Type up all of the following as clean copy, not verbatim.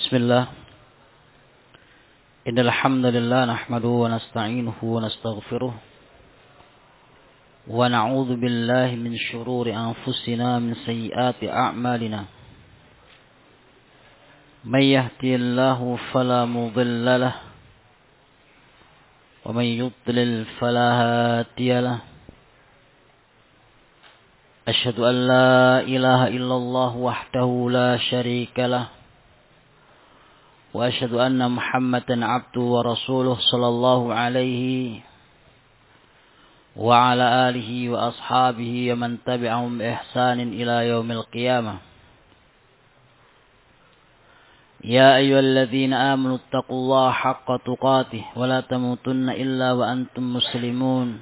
Bismillah. Innal hamdalillah nahmaduhu wa nasta'inuhu wa nastaghfiruh wa na'udzu billahi min shururi anfusina min sayyiati a'malina. May yahdihillahu fala mudilla lahu wa may yudlil fala hadiya lahu. Asyhadu an la ilaha illallah wahdahu la syarika lahu wa asyhadu anna Muhammadan abduhu wa rasuluh sallallahu alaihi wa ala alihi wa ashabihi wa man tabi'ahum bi ihsanin ila yaumil qiyamah. Ya ayyuhalladzina amanu taqullaha haqqa tuqatih wa la tamutunna illa wa antum muslimun.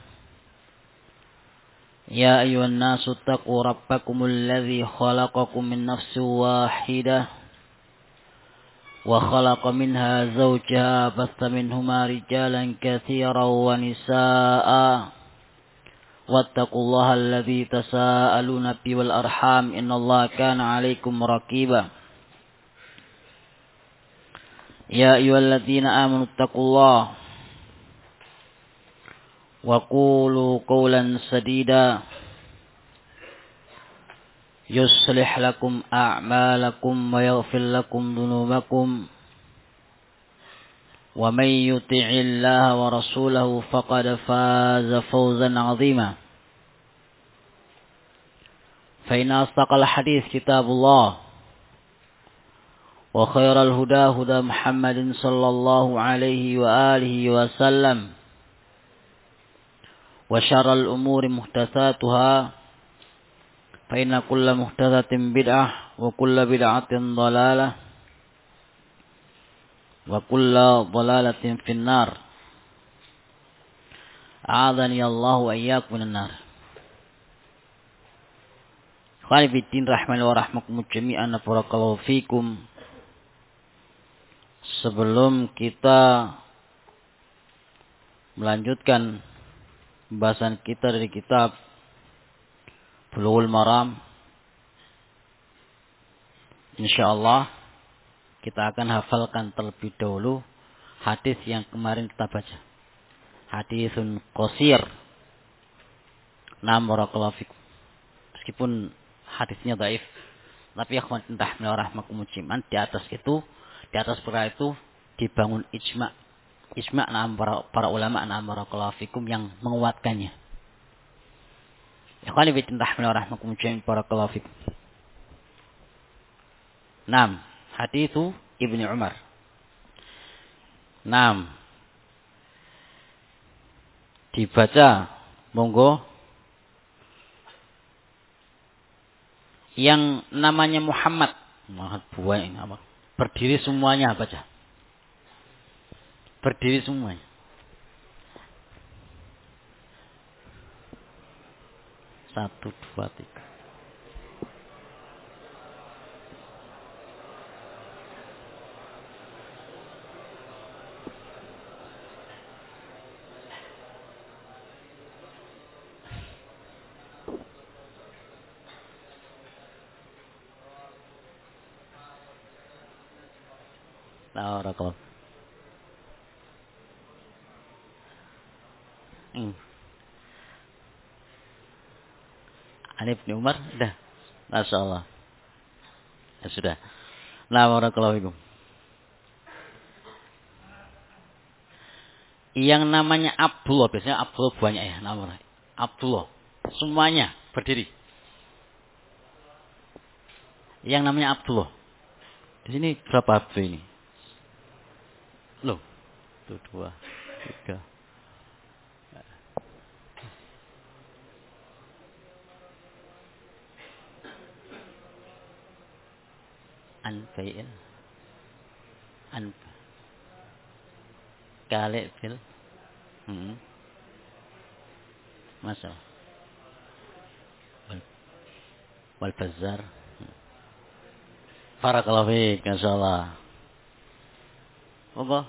Ya ayyuhan nasu taqu rabbakumul ladzi khalaqakum min nafsin wahidah wa khalaqa minha zawjaha basta minhuma rijalan katsiran wa nisaa'a wattaqullaha alladzi tasaaluna bihi wal arham innallaha kana 'alaikum raqiba. Ya ayyuhalladzina amanu taqullaha wa qulu qawlan sadida yuslih lakum a'malakum wa yaghfir lakum dhunubakum wa may yuti'illaha wa rasulahu faqad faza fawzan 'azima. Fa inna asdaqal hadits kitabullah wa khairal huda huda Muhammadin sallallahu alaihi wa alihi wa sallam wa syarral umuri muhdatsatuha fa inna kulla muhdatsatin bid'ah wa kulla bid'atin dhalalah wa kulla dhalalatin finnar. A'adhani Allah wa iyyakum minan nar. Khani fiddin rahmani wa rahmakum jami'an barakallahu fikum. Sebelum kita melanjutkan pembahasan kita dari kitab Bulughul Maram, insyaallah kita akan hafalkan terlebih dahulu hadis yang kemarin kita baca. Hadisun qasir. Barakallahu fikum. Meskipun hadisnya dhaif, tapi akhwan entah rahmakum jami'an, di atas perkara itu dibangun ijma' para ulama barakallahu fikum yang menguatkannya. Ikhwani fillah rahmakum jami'an barakallahu fikum. Hadithu Ibnu Umar. Dibaca monggo. Yang namanya Muhammad buah ini apa? Berdiri semuanya baca. Berdiri semuanya. Satu, dua, tiga. Barakallahu. Alif bin Umar dah. Masyaallah. Ya sudah. Barakallahu fikum. Yang namanya Abdullah, biasanya Abdullah banyak ya namanya. Abdullah. Semuanya berdiri. Yang namanya Abdullah. Di sini berapa Abdul ini? Loh. 1 2 3. Anfa'il. Kali fil. Masa. Wal Fazzar. Barakallahu fiik, masyaallah. Apa?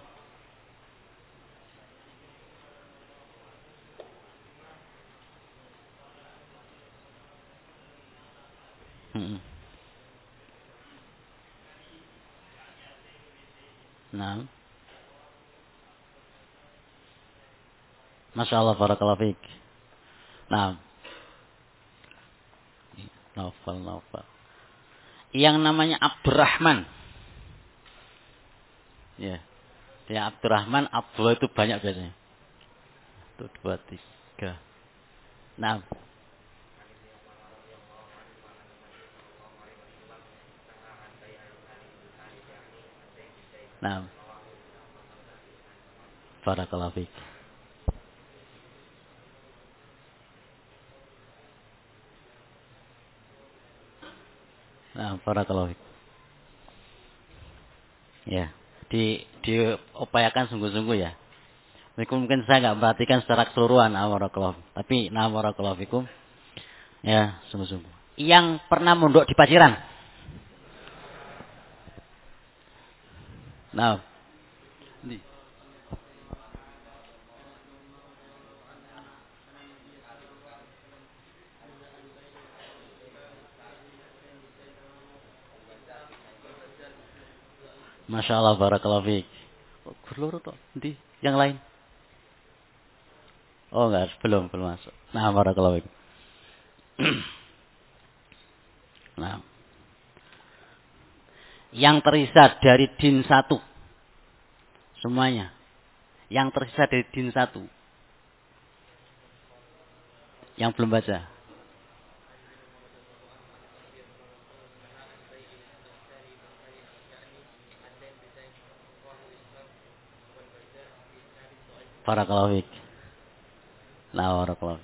Nah. Masya Allah, barakallahu fiik. Nah. Novel. Yang namanya Abdurrahman. Ya. Yang Abdurrahman, Abdullah itu banyak biasanya. 1, 2, 3. Nah. Nah. Barakallahu fiik. Nah, barakallahu fiik. Ya. Diupayakan sungguh-sungguh ya. Mungkin saya nggak perhatikan secara keseluruhan, barakallahu. Tapi barakallahu fikum. Ya, sungguh-sungguh. Yang pernah mondok di Paciran. Nah. Masya Allah, barakallahu fiik. Guru toh, di yang lain. Oh enggak, belum masuk. Nah, barakallahu fiik. Nah. Yang tersisa dari din 1. Semuanya. Yang tersisa dari din 1. Yang belum baca. Barakallahu fiik. Nah, barakallahu.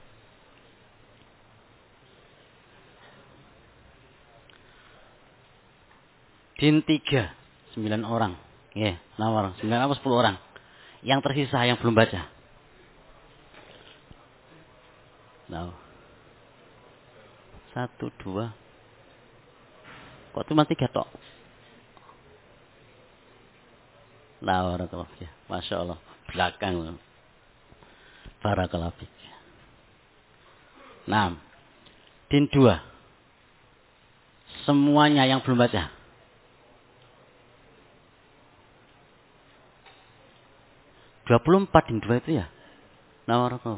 Din 3, 9 orang. Ya, 6 orang. 9 apa 10 orang. Yang tersisa yang belum baca. Nah. 1, 2. Kok cuma 3 tok? Nah, barakallahu fiik. Masya Allah. Belakang. Barakallahu fiik. Nah. Din 2. Semuanya yang belum baca. 24 din 2 itu ya. Nah, barakallahu.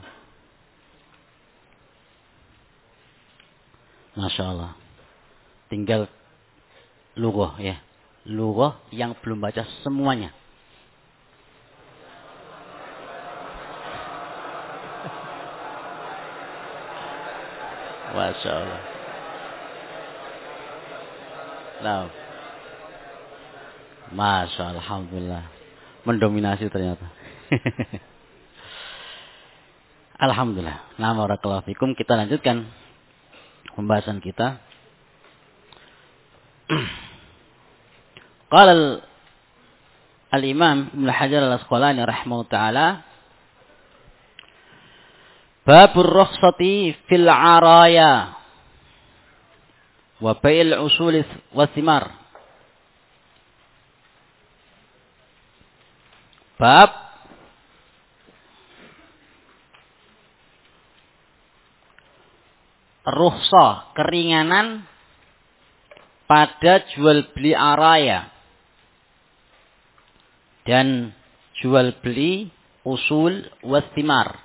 Masya Allah. Tinggal lughah ya. Lughah yang belum baca semuanya. Masya Allah. Nah. Masya Allah. Alhamdulillah. Mendominasi ternyata. Alhamdulillah. Nah, barakallahu fikum. Kita lanjutkan pembahasan kita. Qala al-Imam Ibnu Hajar al-Asqalani rahimahullah taala, babur rukhsati fil araya wa bai'il usul wa thimar. Bab rukhsah, keringanan pada jual beli araya dan jual beli usul wastimar.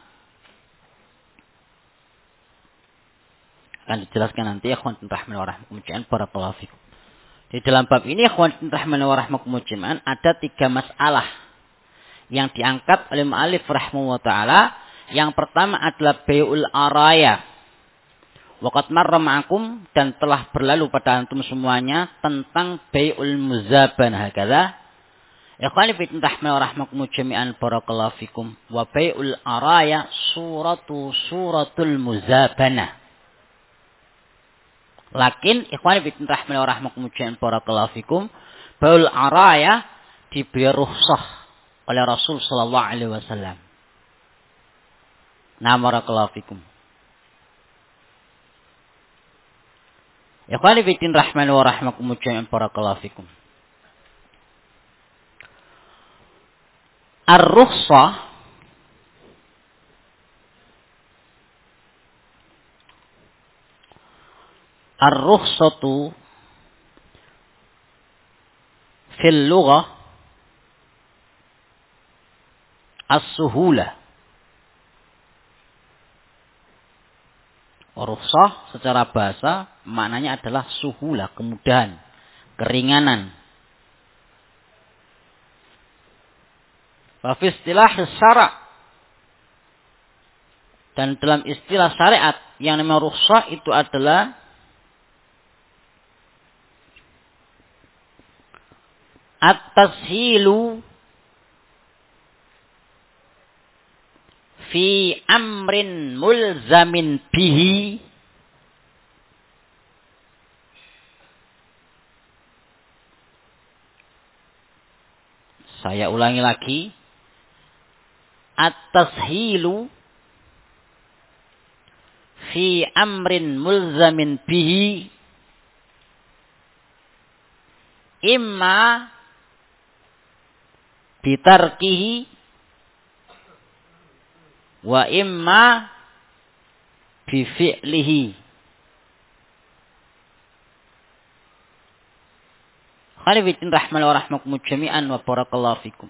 Akan dijelaskan nanti ya ikhwan rahimani wa rahmakumullah barakallahu fikum. Di dalam bab ini ikhwan rahimani wa rahmakumullah ada 3 masalah yang diangkat oleh mu'allif rahimahullah taala. Yang pertama adalah bai'ul araya. Waqad marra ma'akum, dan telah berlalu pada antum semuanya tentang bai'ul muzabanah hakadha. Ikhwani fi rahmani wa rahmakumullah jami'an barakallahu fikum. Wa bai'ul araya suratul muzabanah. Lakin ikhwani fi rahmani wa rahmakumullah jami'an barakallahu fikum, bai'ul araya diberi rukhsah oleh Rasul sallallahu alaihi wasallam. Nah, barakallahu fikum. Ikhwani fi din rahmani wa rahmakumullah jami'an barakallahu fikum. Ar-rukhsah ar-rukhsatu fil lughah as-suhulah. Rukhsah secara bahasa maknanya adalah suhulah, kemudahan, keringanan. Wa fi istilah syara', dan dalam istilah syariat yang namanya rukhsah itu adalah at-tashilu fi amrin mulzamin bihi saya ulangi lagi, at-tashilu fi amrin mulzamin bihi imma bitarkihi wa imma bi fi'lihi. Khalifin rahman wa rahmakum jami'an wa barakallahu fikum.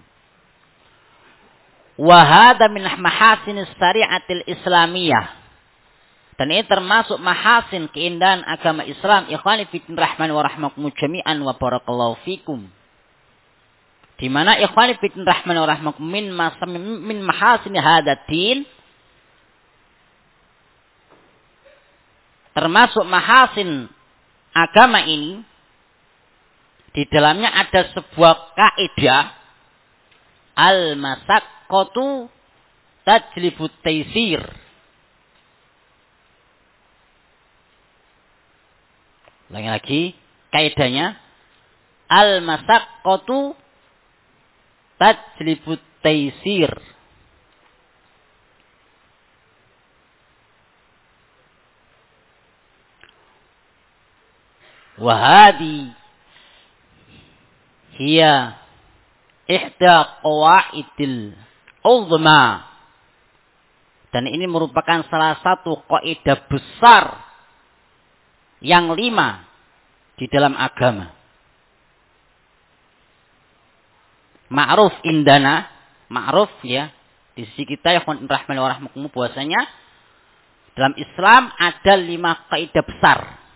Wa hadha min mahasinis syariatil islamiyah. Dan ini termasuk mahasin keindahan agama Islam. Ikhwani fillah rahman wa rahmakum jami'an wa barakallahu fikum. Di mana ikhwani fillah rahman wa rahmakum min mahasin hadatin, termasuk mahasin agama ini, di dalamnya ada sebuah kaidah al-masaqqatu tajlibut taysir. Lagi kaidahnya al-masaqqatu tajlibut taysir. Wa hadi hiya ihda qawaidil uzma. Dan ini merupakan salah satu kaidah besar yang 5 di dalam agama. Ma'ruf indana, ma'ruf ya, di sisi kita ya rahman wa rahmakum, bahwasanya dalam Islam ada 5 kaidah besar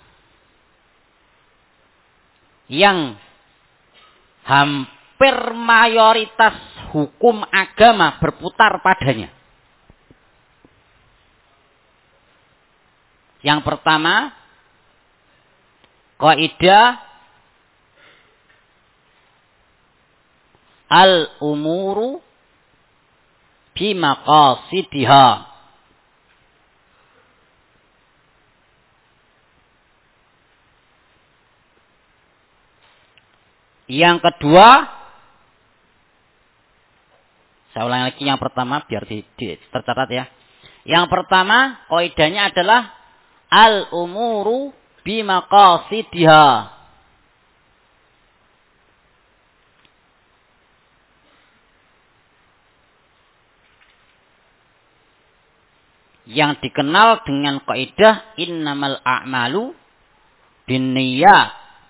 yang hampir mayoritas hukum agama berputar padanya. Yang pertama, kaidah al-umuru bimaqasidiha. Yang kedua, saya ulangi lagi yang pertama biar tercatat ya. Yang pertama, kaidahnya adalah al-umuru bimaqasidiha. Yang dikenal dengan kaidah innamal a'malu binniyat.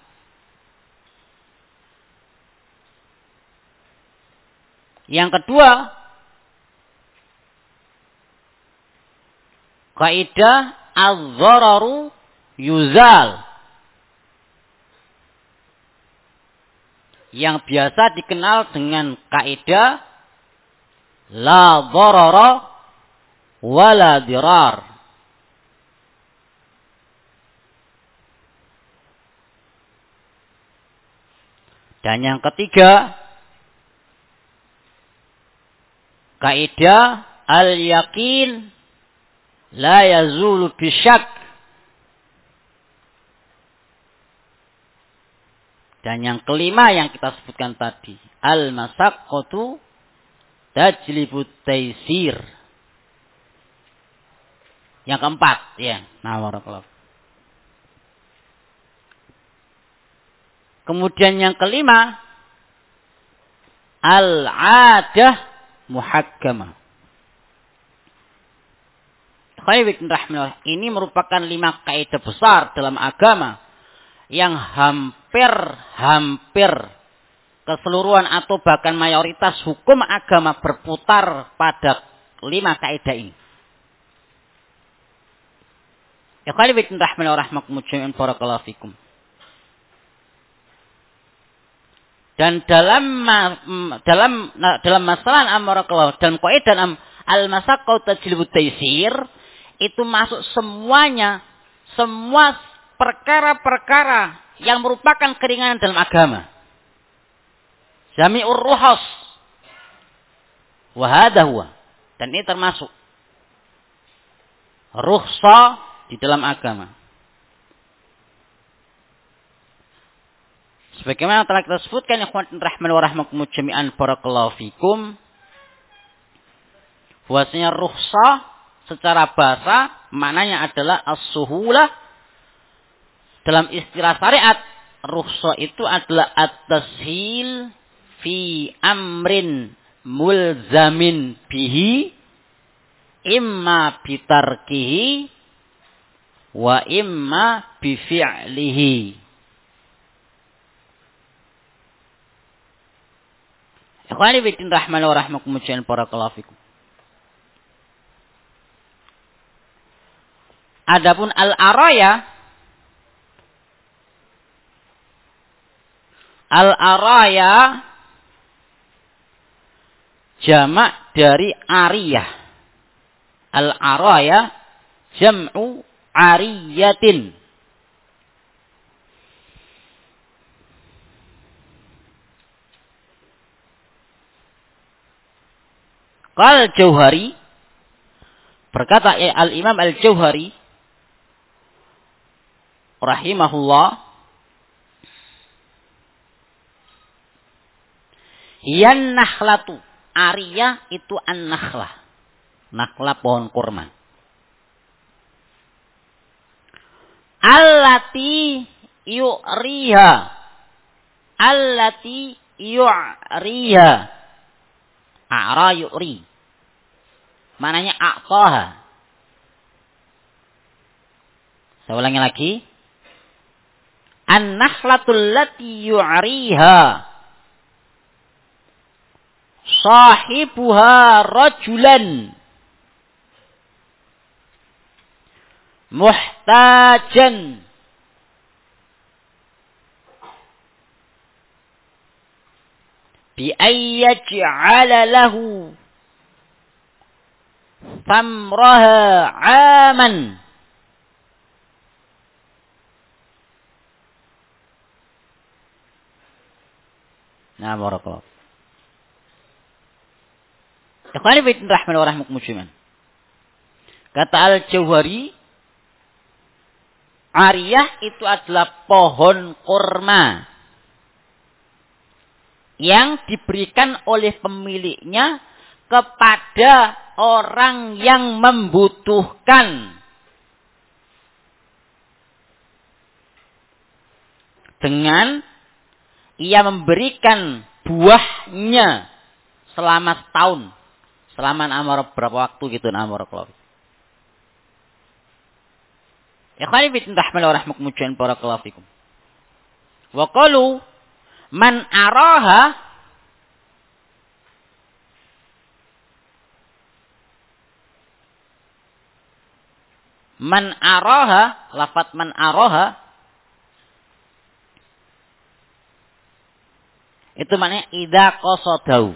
Yang kedua, kaidah az-zararu yuzal. Yang biasa dikenal dengan kaidah la dharara wala dirar. Dan yang ketiga, kaidah al-yaqin la yazulu bisyak. Dan yang kelima yang kita sebutkan tadi, al-masaqqatu tajlibut taysir. Yang keempat, ya. Nah, barakallahu. Kemudian yang kelima, al-'adah muhakkamah. Ini merupakan 5 kaidah besar dalam agama yang hampir keseluruhan atau bahkan mayoritas hukum agama berputar pada 5 kaidah ini. Ya khali bitin rahmani wa rahmakum jami'an barakallahu fikum. Dan dalam masalah amarakallahu dalam kaidah al-masaqqah tajlibut taysir itu masuk semuanya, semua perkara-perkara yang merupakan keringanan dalam agama. Jami'ur ruhas. Wa hadha huwa. Dan ini termasuk rukhsah di dalam agama. Sebagaimana telah kita sebutkan ikhwan rahman wa rahmakum jami'an barakallahu fikum, bahwasanya rukhsah secara bahasa maknanya adalah as-suhulah. Dalam istilah syariat, rukhsah itu adalah at-tashil fi amrin mulzamin bihi imma bitarkihi wa imma bifi'lihi. Ikhwani bidin rahman wa rahmakum jami'an barakallahu fikum. Adapun al-araya jamak dari ariyah. Al-araya jam'u ariyatin. Qal Jauhari, berkata al-Imam Al-Jauhari rahimahullah, yan nakhlatu, ariyah itu an-nakhlah. Nakhlah pohon kurma. Allati yu'riha. A'ra yu'ri. Maknanya a'taha. Saya ulangi lagi. An-nakhlatul lati yu'riha sahibuha rajulan muhtajan bi ayyaj'ala lahu thamraha 'aman. Nah, barakallahu. Ikhwani fillah rahman wa rahmakum jami'an. Kata Al-Jauhari, ariyah itu adalah pohon kurma yang diberikan oleh pemiliknya kepada orang yang membutuhkan dengan ia memberikan buahnya selama setahun, selama berapa waktu gitu barakallahu. Ikhwani fillah rahmani wa rahmakum jami'an barakallahu fikum. Wa qalu man araha lafaz man araha itu maknanya idza qasadau.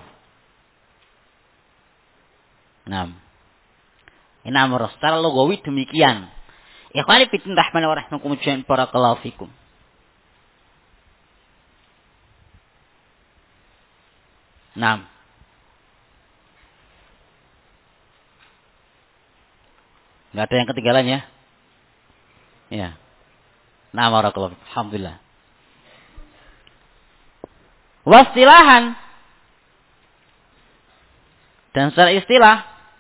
Nah. Ini amr secara lugawi demikian. Ikhwani fillah rahmani wa rahmakum jami'an barakallahu fikum. Nah. Enggak ada yang ketinggalan ya? Ya. Nah, barakallahu fikum. Alhamdulillah. Wastilahan dan secara istilah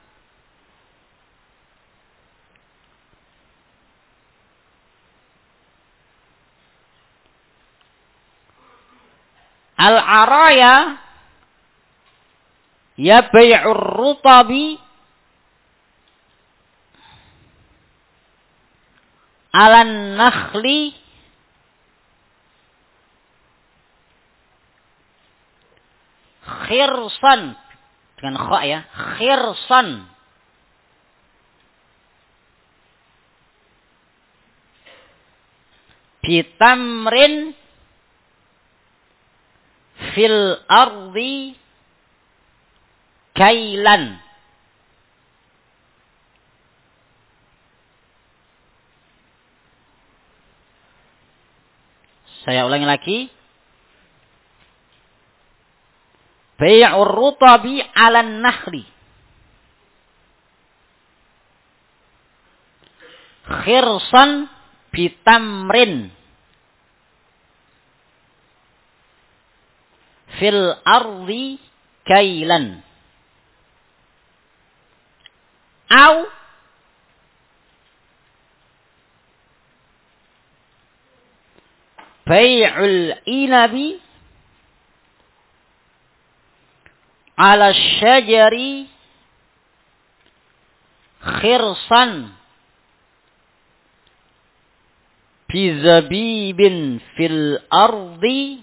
al-araya ya bai'ur rutabi alan nakhli khirsan dengan kha ya, khirsan. Bitamrin fil ardi kailan. Saya ulangi lagi. Bai'ur rutabi 'alan nakhli. Khirsan bitamrin fil ardi kailan. Au bai'ul inabi 'ala syajari khirsan bizabibin fil ardi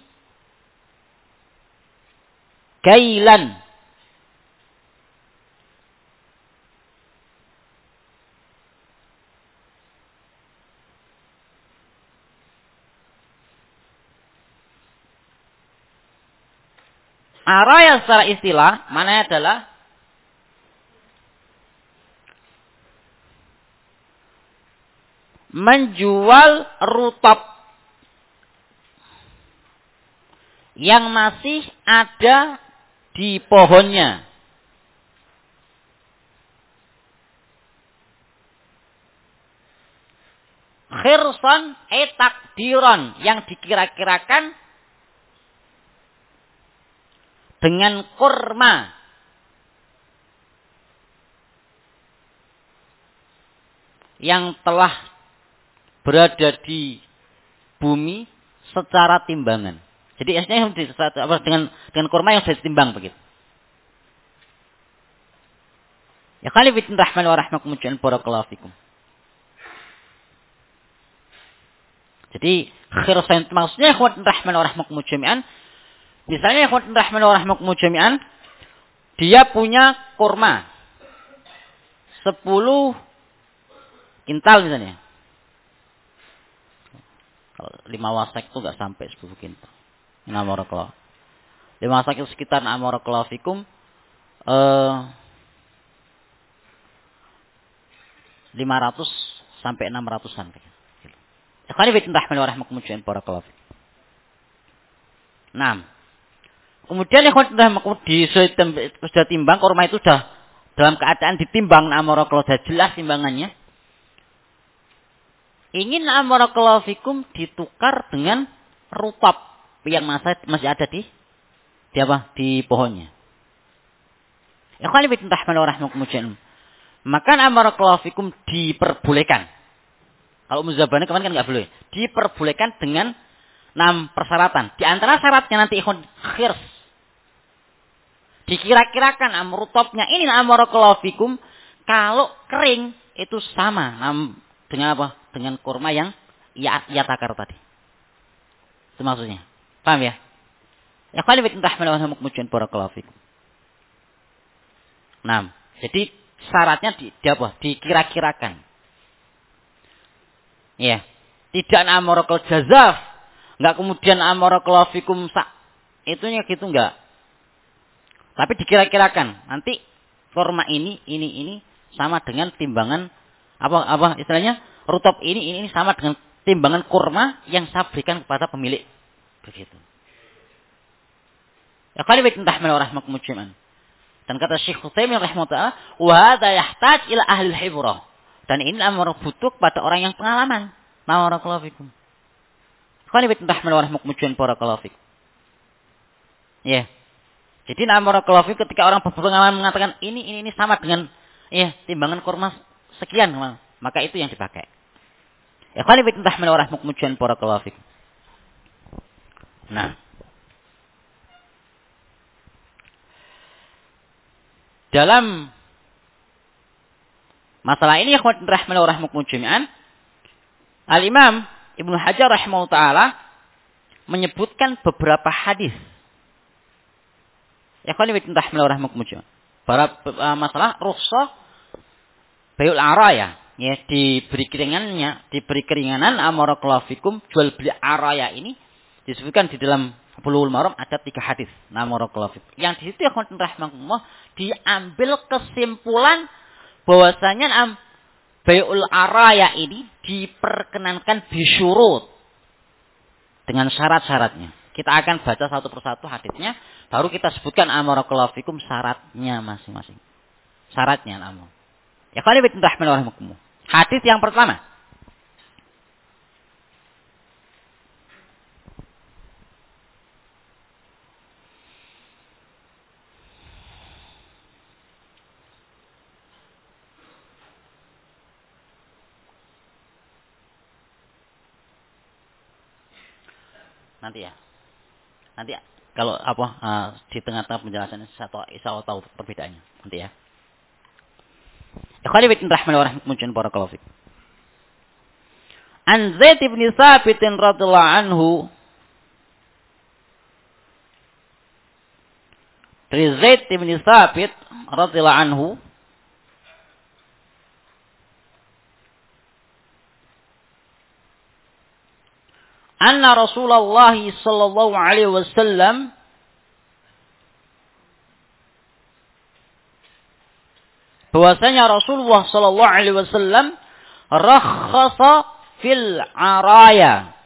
kailan. Araya secara istilah mana adalah menjual rutab yang masih ada di pohonnya. Khirsan takdiran yang dikira-kirakan dengan kurma. Yang telah berada di bumi secara timbangan. Jadi esnya dengan kurma yang sudah ditimbang begitu. Ya kali bitin rahman wa rahmakum jami'an barakallahu fikum. Jadi khirsan maksudnya ikhwan rahman wa rahmakum jami'an. Misalnya ikhwan rahman wa rahmakum jami'an, dia punya kurma 10 kintal misalnya. Kalau 5 wasek itu enggak sampai 10 kintal. Namarakallah. 5 wasek itu sekitar namarakallahu fikum 500 sampai 600-an. Ikhwan rahman wa rahmakum jami'an barakallahu fikum. Nah, kemudian sudah timbang, kurma itu sudah dalam keadaan ditimbang amarakallahu, sudah jelas timbangannya. Ingin amarakallahu fikum ditukar dengan rutab yang masih ada di pohonnya. Ikhwan fillah rahmakumullah jami'an. Maka amarakallahu fikum diperbolehkan. Kalau muzabana kemarin kan enggak boleh. Diperbolehkan dengan 6 persyaratan. Di antara syaratnya nanti ikhwan khirs. Dikira-kirakan rutabnya ini amarakallahu fikum kalau kering itu sama dengan apa? Dengan kurma yang ia takar tadi. Itu maksudnya. Paham ya? Ya kali bitin rahmatullahi wa barakatuh barakallahu fikum. 6. Jadi syaratnya dikira-kirakan. Ya. Tidak amarakallahu jazaf. Enggak kemudian amarakallahu fikum itunya gitu enggak. Tapi dikira-kirakan. Nanti kurma ini sama dengan timbangan apa istilahnya? Rutab ini sama dengan timbangan kurma yang saya berikan kepada pemilik. Begitu. Ya kali bitin rahmatullahi jami'an. Dan kata Syekh Utsaimin rahimahullah, wa hadza yahtaj ila ahli al-hibrah. Dan ini amar butuh pada orang yang pengalaman. Barakallahu fikum. Kali bitin rahmatullahi barakallahu fikum. Ya. Jadi barakallahu fikum ketika orang berpengalaman mengatakan ini sama dengan timbangan kurma sekian, maka itu yang dipakai. Ya kali bitin rahmatullahi barakallahu fikum. Nah, dalam masalah ini ikhwan rahmatullahi jami'an, Al-Imam Ibnu Hajar rahimahullah taala menyebutkan beberapa hadis. Ikhwani wa rahmakumullah. Para masalah rukhsah bai'ul araya, ya, diberi keringanan amarakallahu fikum jual beli araya ini disebutkan di dalam Bulughul Maram ada 3 hadis amarakallahu fikum. Yang di situ ya rahmakumullah diambil kesimpulan bahwasanya bai'ul araya ini diperkenankan bisyurut dengan syarat-syaratnya. Kita akan baca satu persatu hadisnya, baru kita sebutkan amarakallahu fikum syaratnya masing-masing. Syaratnya amar. Ya kali rahmakumullah. Hadis yang pertama. Nanti kalau di tengah-tengah penjelasan saya tahu perbedaannya nanti ya. Ikhwani rahmakumullah barakallahu fikum. An Zaid bin Tsabit radhiyallahu anhu, dari Zaid bin Tsabit radhiyallahu anhu, anna Rasulullah sallallahu alaihi wasallam bahwasanya Rasulullah sallallahu alaihi wasallam rakhasa fil araya.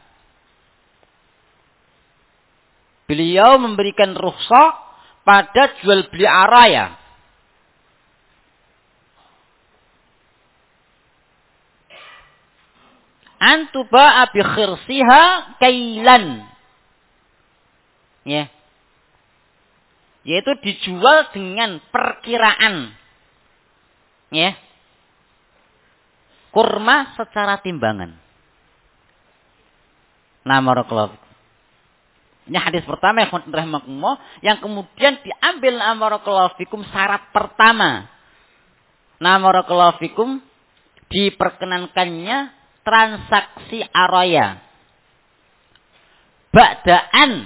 Beliau memberikan rukhsah pada jual beli araya. Antuba bi khirsiha kailan. Ya. Yaitu dijual dengan perkiraan. Ya. Kurma secara timbangan. Barakallahu. Ini hadis pertama yang kemudian diambil barakallahu fikum syarat pertama. Barakallahu fikum diperkenankannya transaksi araya. Ba'da'an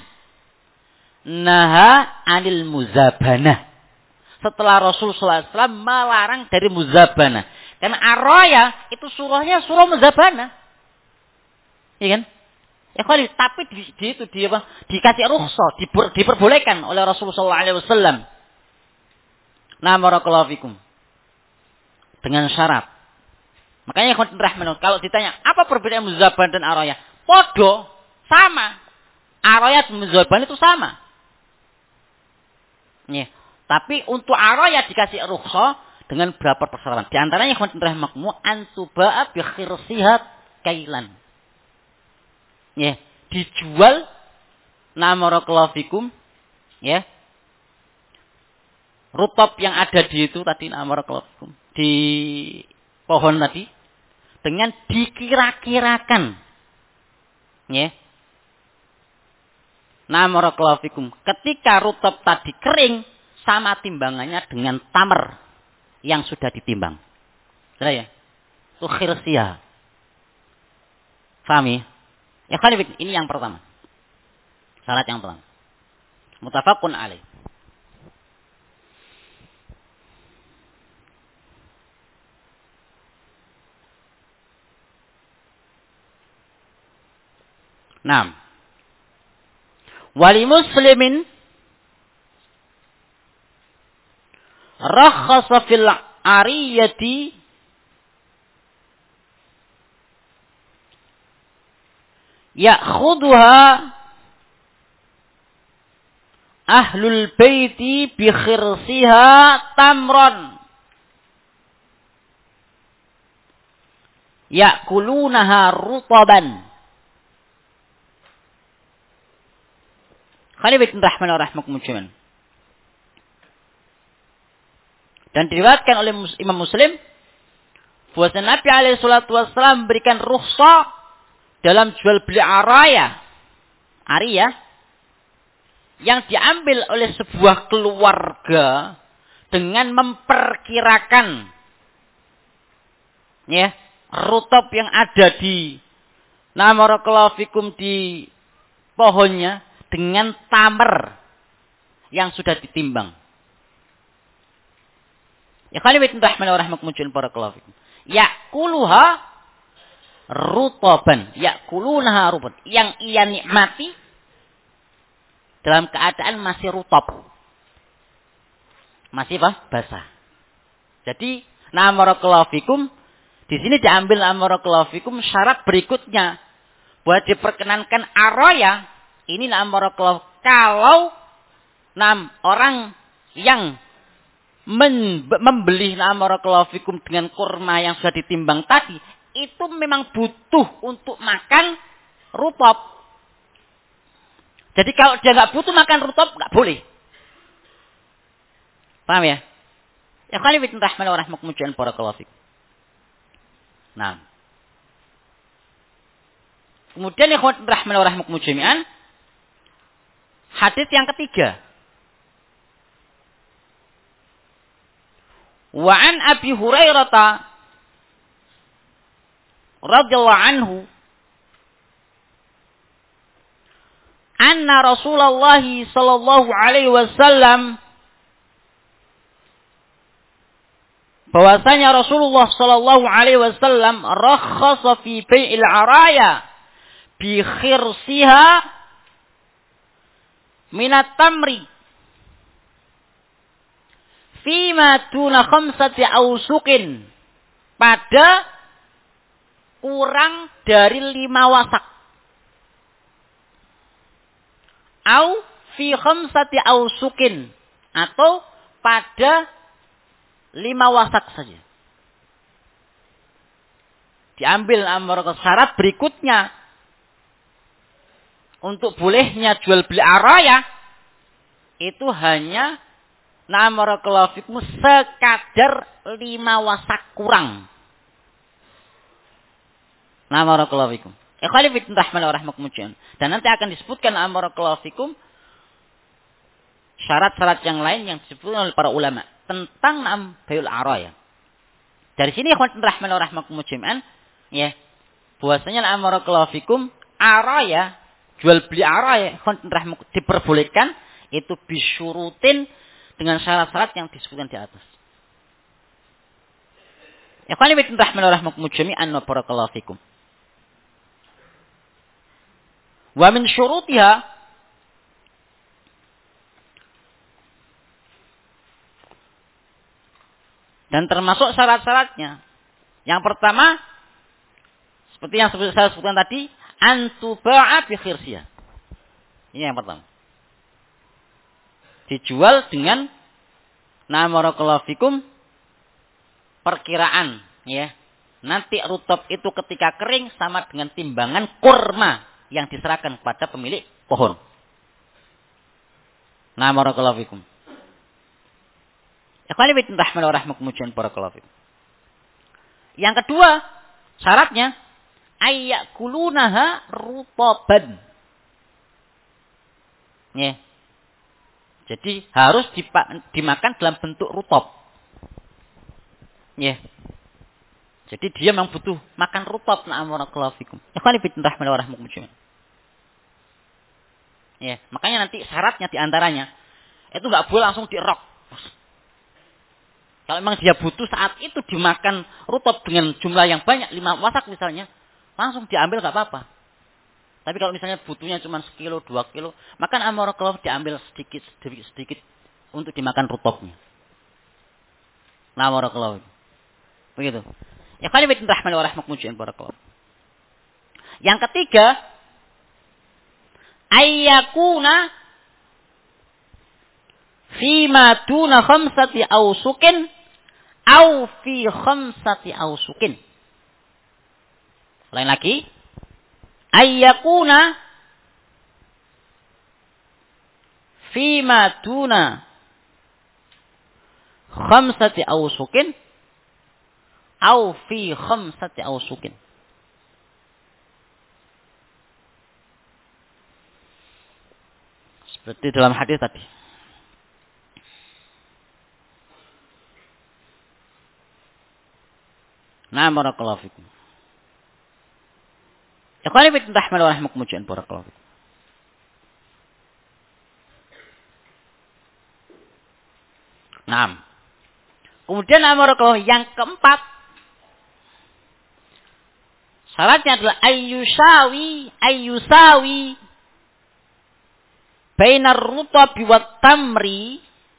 naha anil muzabanah. Setelah Rasulullah SAW melarang dari muzabanah. Karena araya itu surahnya surah muzabanah. Iya kan? Ya kali, tapi dikasih rukhsah, diperbolehkan oleh Rasulullah SAW. Barakallahu fikum. Dengan syarat. Makanya kalau ditanya apa perbedaan muzaban dan araya? Podo, sama. Araya dan muzaban itu sama. Ya. Tapi untuk araya dikasih rukhsah dengan berapa persyaratan. Di antaranya antuba'a bi khirsihat kailan. Ya, dijual barakallahu fikum, ya. Rutab yang ada di itu tadi barakallahu fikum, di pohon tadi dengan dikira-kirakan, ya. Barakallahu fikum. Ketika rutab tadi kering, sama timbangannya dengan tamar yang sudah ditimbang. Sudah ya? Itu khirsiyah. Faham ya? Ya kan ini yang pertama. Syarat yang pertama. Muttafaqun alaih. Naam. Wali muslimin rakhasa fil ariyati ya'khudhuha ahlul baiti bi khirsiha tamran ya'kulunaha rutaban. Khalifah Rahman rahmakumullah. Dan diriwayatkan oleh Imam Muslim bahwa Nabi alaihi salatu wasallam memberikan rukhsah dalam jual beli araya yang diambil oleh sebuah keluarga dengan memperkirakan, ya, rutab yang ada di barakallahu fikum di pohonnya dengan tamar yang sudah ditimbang. Ya khalifat rahman wa rahmakumullah barakallahu fikum. Ya'kuluha rutaban, ya'kulunaha rutab, yang ia nikmati dalam keadaan masih rutab. Masih apa? Basah. Jadi, barakallahu fikum, di sini diambil barakallahu fikum syarat berikutnya buat diperkenankan araya. Ini barakallahu kalau orang yang membeli barakallahu fikum dengan kurma yang sudah ditimbang tadi, itu memang butuh untuk makan rutab. Jadi kalau dia nggak butuh makan rutab, nggak boleh. Paham ya? Ya khalifat rahman wa rahmakumullah barakallahu fikum. Nah. Kemudian ikhwan rahman wa rahmakumullah jami'an, hadis yang ketiga. Wa an Abi Hurairah radhiyallahu anhu anna Rasulullah sallallahu alaihi wasallam, bahwasanya Rasulullah sallallahu alaihi wasallam rakhasa fi bai'il araya bi khirsiha minat tamri fima tuna khamsati ausukin, pada kurang dari 5 wasak. Au fi khamsati ausukin, atau pada 5 wasak saja. Diambil syarat berikutnya untuk bolehnya jual beli araya itu hanya barakallahu fikum sekadar 5 wasak kurang. Barakallahu fikum. Khalifat rahman wa rahmakumullah. Dan nanti akan disebutkan barakallahu fikum syarat-syarat yang lain yang disebutkan oleh para ulama tentang bai'ul araya. Dari sini khalifat rahman wa rahmakumullah, ya, bahwasanya barakallahu fikum araya, jual beli araya khalifat rahmakumullah diperbolehkan itu bisyurutin, dengan syarat-syarat yang disebutkan di atas. Ya khalifat rahman wa rahmakumullah jami'an wa barakallahu fikum. Wa min syurutiha, dan termasuk syarat-syaratnya. Yang pertama, seperti yang saya sebutkan tadi, antuba'a bi khirsiyah. Ini yang pertama. Dijual dengan barakallahu fikum perkiraan, ya. Nanti rutab itu ketika kering sama dengan timbangan kurma yang diserahkan kepada pemilik pohon. Barakallahu fikum. Ikhwani rahman wa rahmakumullah barakallahu fikum. Yang kedua, syaratnya ayyakulunaha rutaban. Ya. Jadi harus dimakan dalam bentuk rutab. Ya. Jadi dia memang butuh makan rutab. Barakallahu fikum. Ikhwani rahman wa rahmakumullah. Ya, makanya nanti syaratnya diantaranya itu nggak boleh langsung dirok. Kalau memang dia butuh saat itu dimakan rutab dengan jumlah yang banyak, 5 wasak misalnya, langsung diambil nggak apa-apa. Tapi kalau misalnya butuhnya cuma 1 kilo, 2 kilo, maka barakallahu diambil sedikit untuk dimakan rutabnya. Barakallahu. Begitu. Ya khalifat rahman wa rahmakumullah barakallahu. Yang ketiga, ayyakuna fima tuna khamsati ausukin au fi khamsati ausukin. Lain lagi, ayyakuna fima tuna khamsati ausukin au fi khamsati ausukin. Seperti dalam hadis tadi. Barakallahu fikum. Ikhwani fillah rahman wa rahmakumullah barakallahu fikum. Naam. Kemudian amarakallahu yang keempat, syaratnya adalah ayyusawi bainar rutabi wat tamri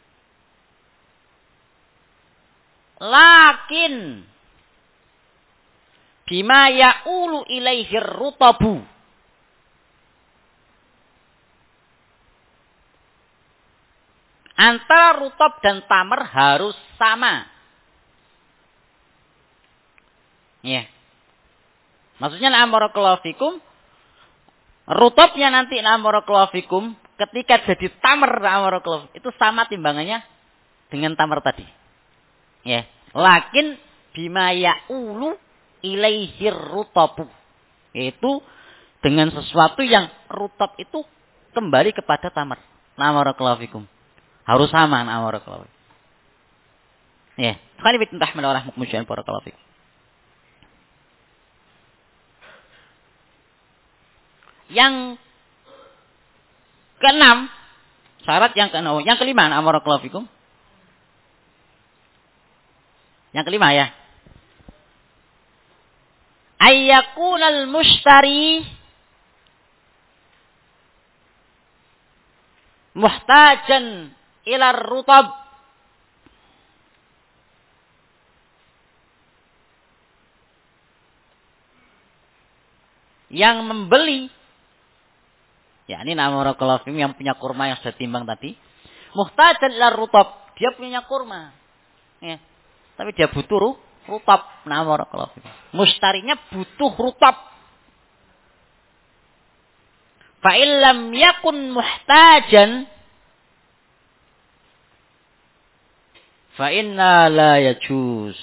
lakin bima ya'ulu ilaihi rutabu. Antara rutab dan tamar harus sama. Ya. Maksudnya amarakallahu fikum, rutabnya nanti amarakallahu fikum ketika jadi tamar amarakallahu itu sama timbangannya dengan tamar tadi. Ya. Lakin bima ya'ulu ilaihi rutabu. Itu dengan sesuatu yang rutab itu kembali kepada tamar. Amarakallahu fikum. Harus sama amarakallahu. Ya, sekali bitentah melarah mukmusyan barakallahu fikum. Yang keenam, syarat yang keenam, yang kelima amarakallahu fikum. Yang kelima ya. Ayyakunal mushtari muhtajan ila rutab. Yang membeli, ya ini amarakallahu fikum yang punya kurma yang sudah timbang tadi, muhtajan ila rutab, dia punya kurma. Ya. Tapi dia butuh rutab. Amarakallahu fikum. Mustarinya butuh rutab. Fa illam yakun muhtajan fa inna la yajuz.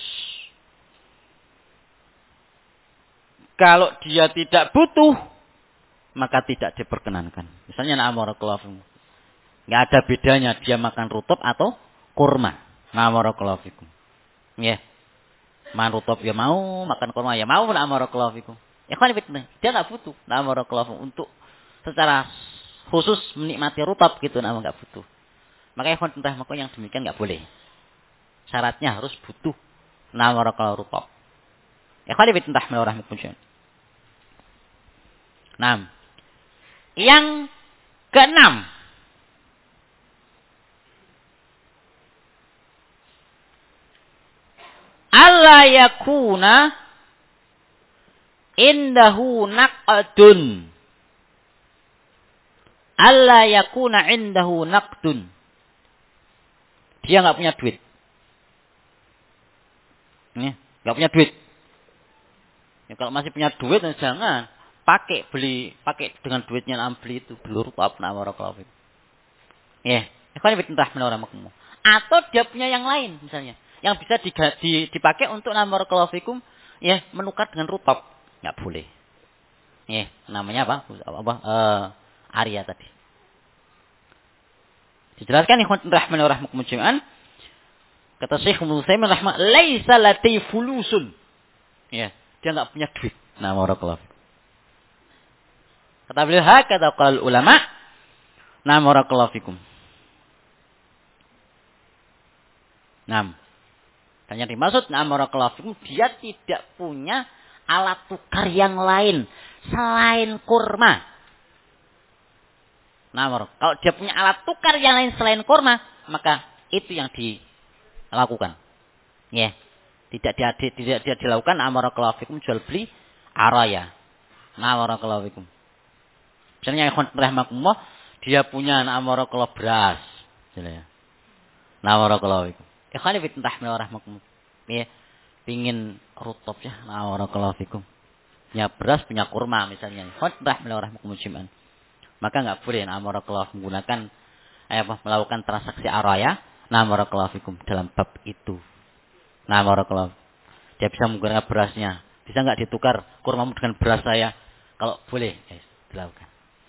Kalau dia tidak butuh, maka tidak diperkenankan. Misalnya amarakallahu fikum. Enggak ada bedanya dia makan rutab atau kurma. Amarakallahu fikum. Ya. Makan rutab ya mau, makan kurma ya mau, amarakallahu fikum. Ikhwan fillah, dia enggak butuh amarakallahu fikum untuk secara khusus menikmati rutab gitu, enggak butuh. Makanya ikhwan fillah yang demikian enggak boleh. Syaratnya harus butuh amarakallahu rutab. Ikhwan fillah rahmatullah. Nah, yang keenam, alla yakuna indahu naqdun. Alla yakuna indahu naqdun. Dia enggak punya duit. Ya, enggak punya duit. Ya, kalau masih punya duit jangan pakai dengan duitnya beli itu beli rutab amarakallahu fikum. Ya, ikhwan fillah menawarakum. Atau dia punya yang lain misalnya, yang bisa dipakai untuk amarakallahu fikum, ya, menukar dengan rutab. Enggak boleh. Ya, namanya apa? Arya tadi. Dijelaskan ikhwan fillah menawarakum jami'an. Kata Syekh Ibnu Utsaimin rahimah, laisa lati fulusun. Ya, dia enggak punya duit. Amarakallahu fikum. Kata beliau, hakadha qala ulama, barakallahu fikum. Dan yang dimaksud barakallahu fikum, dia tidak punya alat tukar yang lain selain kurma. Kalau dia punya alat tukar yang lain selain kurma, maka itu yang dilakukan. Ya. Tidak dilakukan barakallahu fikum jual beli araya. Barakallahu fikum. Misalnya ikhwan rahimakumullah, dia punya amarakallahu beras. Ya. Amarakallahu fikum. Ikhwan fillah rahimakumullah. Ya, pingin rutab ya, amarakallahu fikum. Punya beras, punya kurma misalnya. Ikhwan rahimakumullah jami'an. Maka enggak boleh amarakallahu menggunakan melakukan transaksi araya, amarakallahu fikum dalam bab itu. Amarakallahu. Dia bisa menggunakan berasnya. Bisa enggak ditukar kurmamu dengan beras saya? Kalau boleh, dilakukan.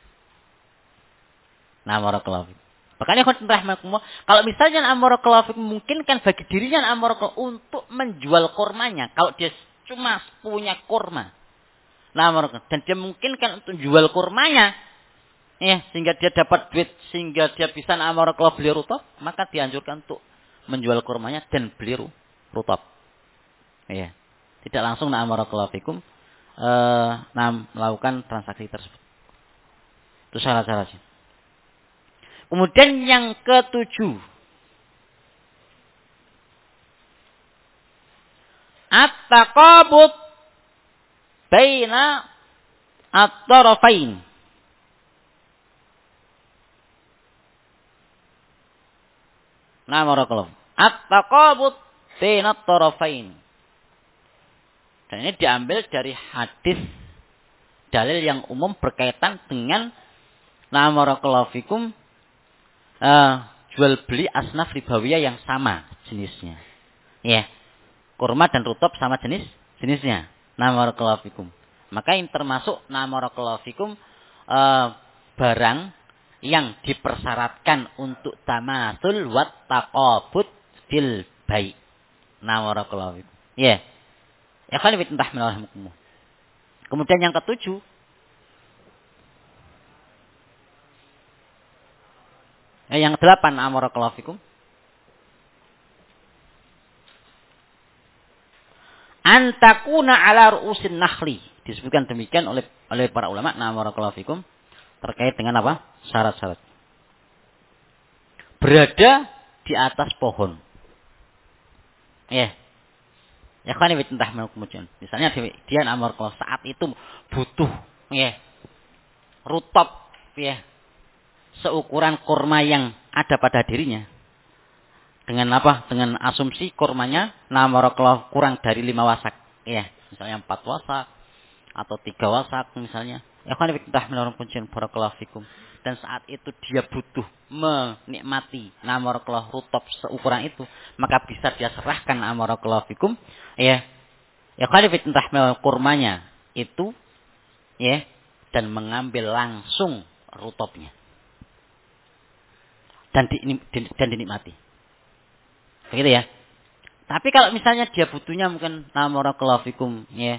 Barakallahu fikum. Makanya kalau misalnya barakallahu fikum memungkinkan bagi dirinya barakallahu untuk menjual kurmanya, kalau dia cuma punya kurma. Barakallahu, dan dia memungkinkan untuk jual kurmanya, ya, sehingga dia dapat duit, sehingga dia bisa barakallahu beli rutab, maka dianjurkan untuk menjual kurmanya dan beli rutab. Ya. Tidak langsung na'am barakallahu fikum melakukan transaksi tersebut. Itu syarat-syaratnya. Kemudian yang ketujuh, at-taqabud baina at-tarafain. Nah, barakallahu. At-taqabud baina at-tarafain. Dan ini diambil dari hadis dalil yang umum berkaitan dengan barakallahu fikum jual beli asnaf ribawiyah yang sama jenisnya. Ya. Kurma dan rutab sama jenisnya. Barakallahu fikum. Maka yang termasuk barakallahu fikum barang yang dipersyaratkan untuk tamasul wat taqabud fil bai'. Barakallahu fikum. Ya. Ya kan bitentah menahmukum. Kemudian yang ketujuh, yang kedelapan, barakallahu fikum. Antakuna ala ru'usin nakhli. Disebutkan demikian oleh para ulama, barakallahu fikum, terkait dengan apa? Syarat-syarat. Berada di atas pohon. Ya. Ya kan bitentah menahmukum. Misalnya dia barakallahu saat itu butuh ya rutab ya seukuran kurma yang ada pada dirinya. Dengan apa? Dengan asumsi kurmanya barakallahu kurang dari 5 wasak. Ya, misalnya 4 wasak atau 3 wasak misalnya. Ya kan bitentah menahmukum barakallahu fikum. Dan saat itu dia butuh menikmati barakallahu rutab seukuran itu, maka bisa dia serahkan barakallahu fikum ya. Ya kan bitentah kurmanya itu ya dan mengambil langsung rutabnya. Dan dinikmati. Begitu ya. Tapi kalau misalnya dia butuhnya mungkin barakallahu fikum ya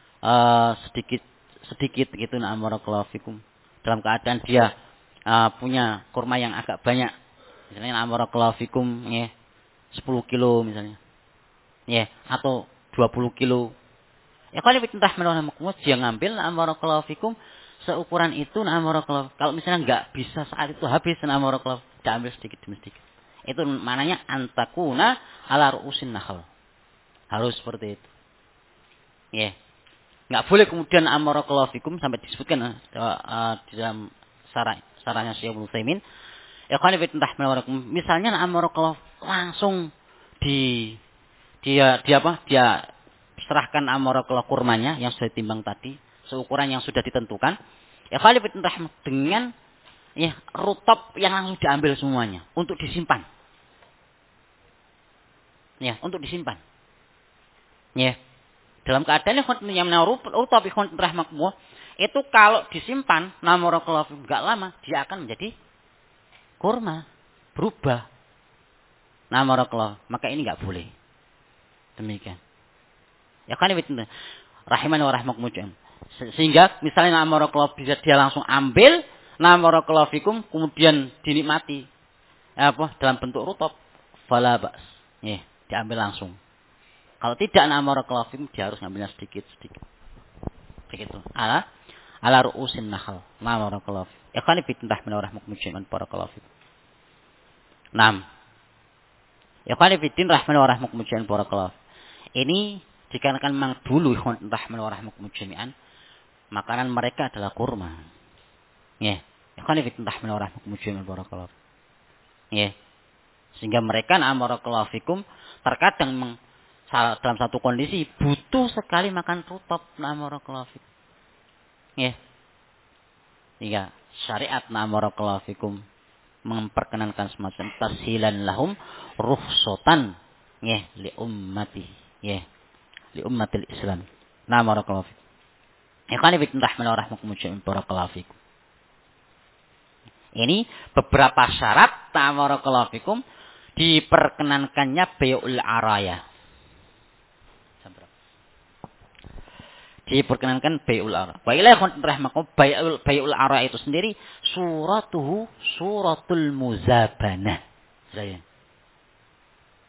sedikit gitu barakallahu fikum. Dalam keadaan dia punya kurma yang agak banyak. Misalnya barakallahu fikum ya 10 kilo misalnya. Ya, atau 20 kilo. Ya kalau bitentah menahmukum dia ngambil barakallahu fikum seukuran itu barakallahu. Kalau misalnya enggak bisa saat itu habis barakallahu, diambil sedikit demi sedikit. Itu maknanya antakuna ala ru'usin nakhl. Harus seperti itu. Ya. Enggak boleh kemudian barakallahu fikum sampai disebutkan di dalam sarahnya Syekh Ibnu Utsaimin. Ya kan bitentah menahmukum. Misalnya barakallahu langsung dia serahkan barakallahu kurmanya yang sudah ditimbang tadi, seukuran yang sudah ditentukan. Ya kali bitentah dengan ya rutab yang langsung diambil semuanya untuk disimpan. Ya, untuk disimpan. Ya. Dalam keadaan yang rutab rahmakumullah itu kalau disimpan barakallahu enggak lama dia akan menjadi kurma, berubah. Barakallahu, maka ini enggak boleh. Demikian. Ya kan bitentah rahimani wa rahmakumullah. Sehingga misalnya barakallahu bisa dia langsung ambil barakallahu fikum kemudian dinikmati dalam bentuk rutab fala ba's. Ya, diambil langsung. Kalau tidak barakallahu fikum dia harus ngambilnya sedikit-sedikit. Begitu. Ala ru'usin nakhl. Barakallahu. Ya kan bitentah min rahmakumullah barakallahu fikum. Naam. Ya kan bitentah rahmani wa rahmakumullah barakallahu. Ini dikarenakan memang dulu rahmani wa rahmakumullah jami'an makanan mereka adalah kurma. Ya. Ya kan bitentah min rahmakumullah barakallahu. Ya. Sehingga mereka barakallahu fikum terkadang dalam satu kondisi butuh sekali makan rutab barakallahu fikum. Ya. Sehingga syariat barakallahu fikum memperkenankan semacam tashilan lahum rukhsatan ya li ummati ya li ummatil Islam. Barakallahu fikum. Ya kan bitentah min rahmakumullah barakallahu fikum. Ini beberapa syarat barakallahu fikum diperkenankannya bai'ul araya. Diperkenankan bai'ul araya. Wa ila rahmakum bai'ul araya itu sendiri suratul muzabanah. Saya.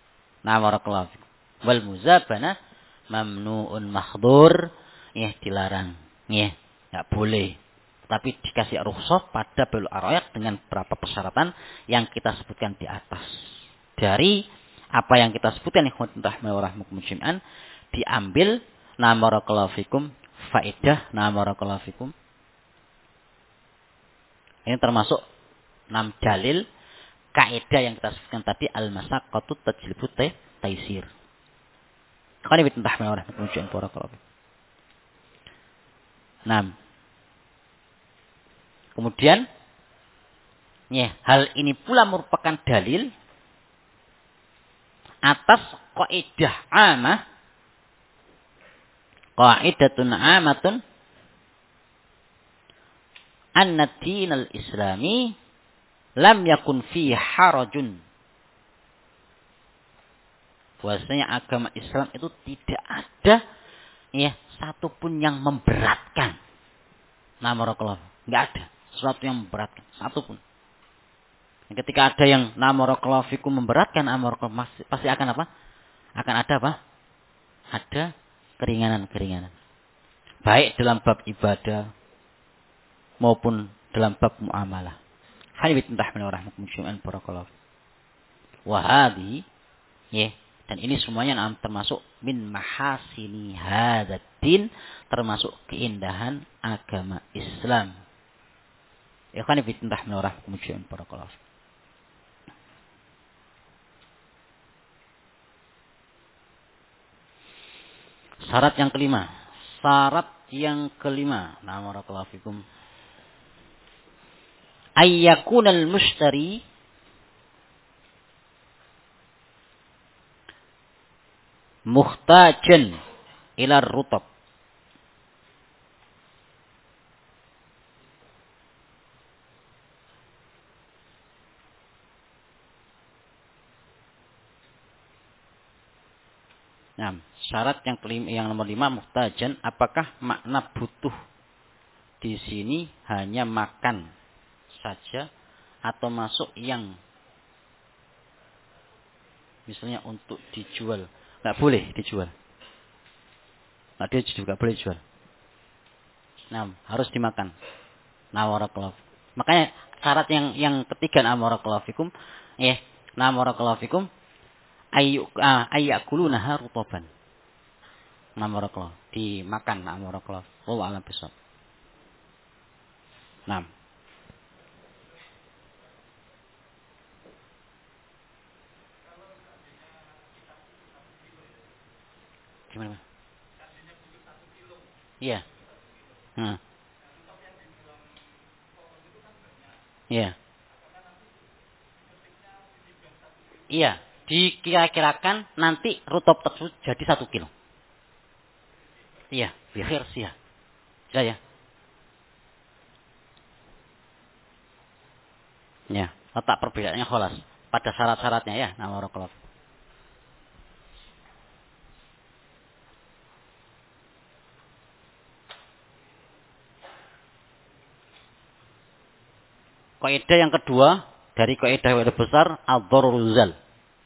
Nah, barakallahu fikum. Wal muzabana mamnuun mahdzur, ya dilarang. Ya, enggak boleh. Tapi dikasih rukhsah pada belul arayat dengan beberapa persyaratan yang kita sebutkan di atas. Dari apa yang kita sebutkan ikhwan rahmatullahi jami'an diambil na barakallahu fikum faedah na barakallahu fikum. Ini termasuk 6 dalil kaidah yang kita sebutkan tadi al-masyaqqatu tajlibu taisir. Kan ini tentang orang menunjukkan barakallahu. Nah, kemudian ya, hal ini pula merupakan dalil atas kaidah amah, qaidatun amatun anna dinal islami lam yakun fi harajun. Bahwasanya agama Islam itu tidak ada ya satupun yang memberatkan. Nah, barakallahu, enggak ada sesuatu yang memberatkan satupun. Ketika ada yang barakallahu fikum memberatkan pasti akan apa? Akan ada apa? Ada keringanan-keringanan. Baik dalam bab ibadah maupun dalam bab muamalah. Hadits entah min rahmatullahi barakallahu. Wa hadhi ya, dan ini semuanya termasuk min mahasini hadzal din, termasuk keindahan agama Islam. Ikhwan fillah min rahmatullahi barakallahu. Syarat yang kelima. Nah, barakallahu fikum. Ayyakunal mushtari muhtajan ila rutab. Nah, syarat yang kelima, yang nomor 5 muhtajan, apakah makna butuh di sini hanya makan saja atau masuk yang misalnya untuk dijual? Nggak boleh dijual. Nggak dia juga boleh dijual. Nah, harus dimakan. Nah, barakallahu. Makanya syarat yang ketiga nah barakallahu fikum, ya, nah barakallahu fikum ayyakulunaha rutaban. Nah, barakallahu, dimakan nah barakallahu. Wallahu a'lam bishawab. Nah. Gimana? Iya. Iya. Iya. Dikira-kirakan nanti rutop tersebut jadi 1 kilo. Iya. Bihir sih ya. Sudah ya. Ya. Letak perbedaannya kholas. Pada syarat-syaratnya ya. Nah, barakallahu. Kaidah yang kedua dari kaidah yang besar ad-dharurul zal.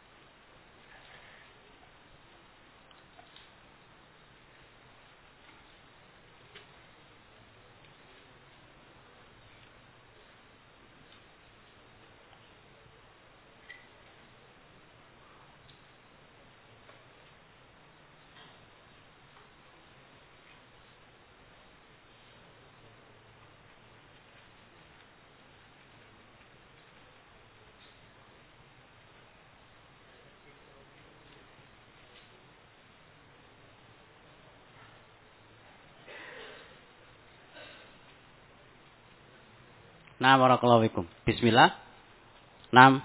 Nah, barakallahu fikum. Bismillah. Nah,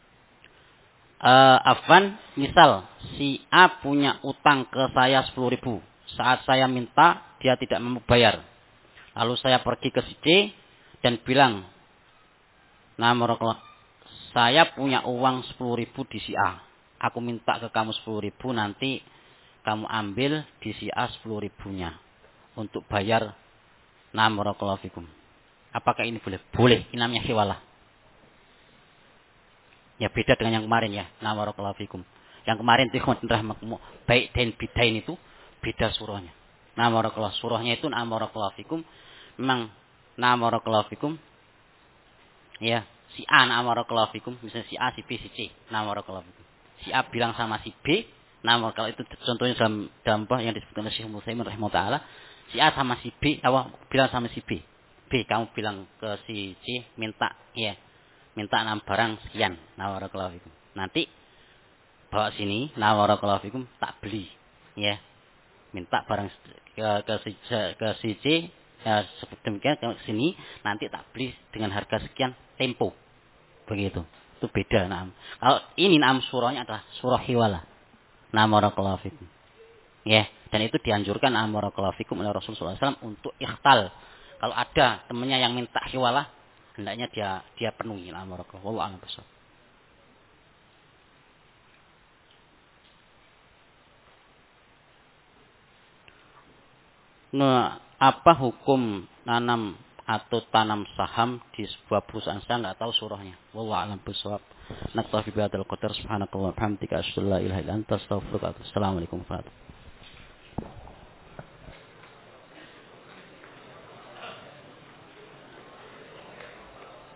Afwan, misal si A punya utang ke saya 10.000. Saat saya minta, dia tidak mau bayar. Lalu saya pergi ke si C dan bilang, nah, barakallahu, saya punya uang 10.000 di si A. Aku minta ke kamu 10.000, nanti kamu ambil di si A 10.000-nya untuk bayar. Nah, barakallahu fikum. Apakah ini boleh? Boleh. Ini namanya hiwalah. Ya beda dengan yang kemarin ya. Nah, barakallahu fikum. Yang kemarin itu rahmatmu baik dan bidain itu beda surahnya. Nah, barakallahu surahnya itu barakallahu fikum memang barakallahu fikum ya, si A barakallahu fikum, misalnya si A, si B, si C, barakallahu fikum. Si A bilang sama si B, kalau itu contohnya dalam yang disebutkan oleh Syekh Muhammad rahimahullah, si A sama si B, bilang sama si B. B, kamu bilang ke si C minta barang sekian, barakallahu fikum. Nanti bawa sini, barakallahu fikum, tak beli, ya. Minta barang ke si C, ya, seperti demikian ke sini, nanti tak beli dengan harga sekian tempo. Begitu. Itu beda, Kalau ini surahnya adalah surah hiwalah. Barakallahu fikum. Ya, dan itu dianjurkan barakallahu fikum oleh Rasulullah SAW untuk ikhtal. Kalau ada temannya yang minta hiwalah, hendaknya dia penuhi barakallahu. Wallahu a'lam bishawab. Nah, apa hukum nanam atau tanam saham di sebuah perusahaan? Saya nggak tahu surahnya. Wallahu a'lam bishawab. Naktafi bihadzal qadar. Subhanakallah wa bihamdika asyhadu an la ilaha illa anta astaghfiruka wa atubu ilaik. Assalamualaikum warahmatullahi wabarakatuh.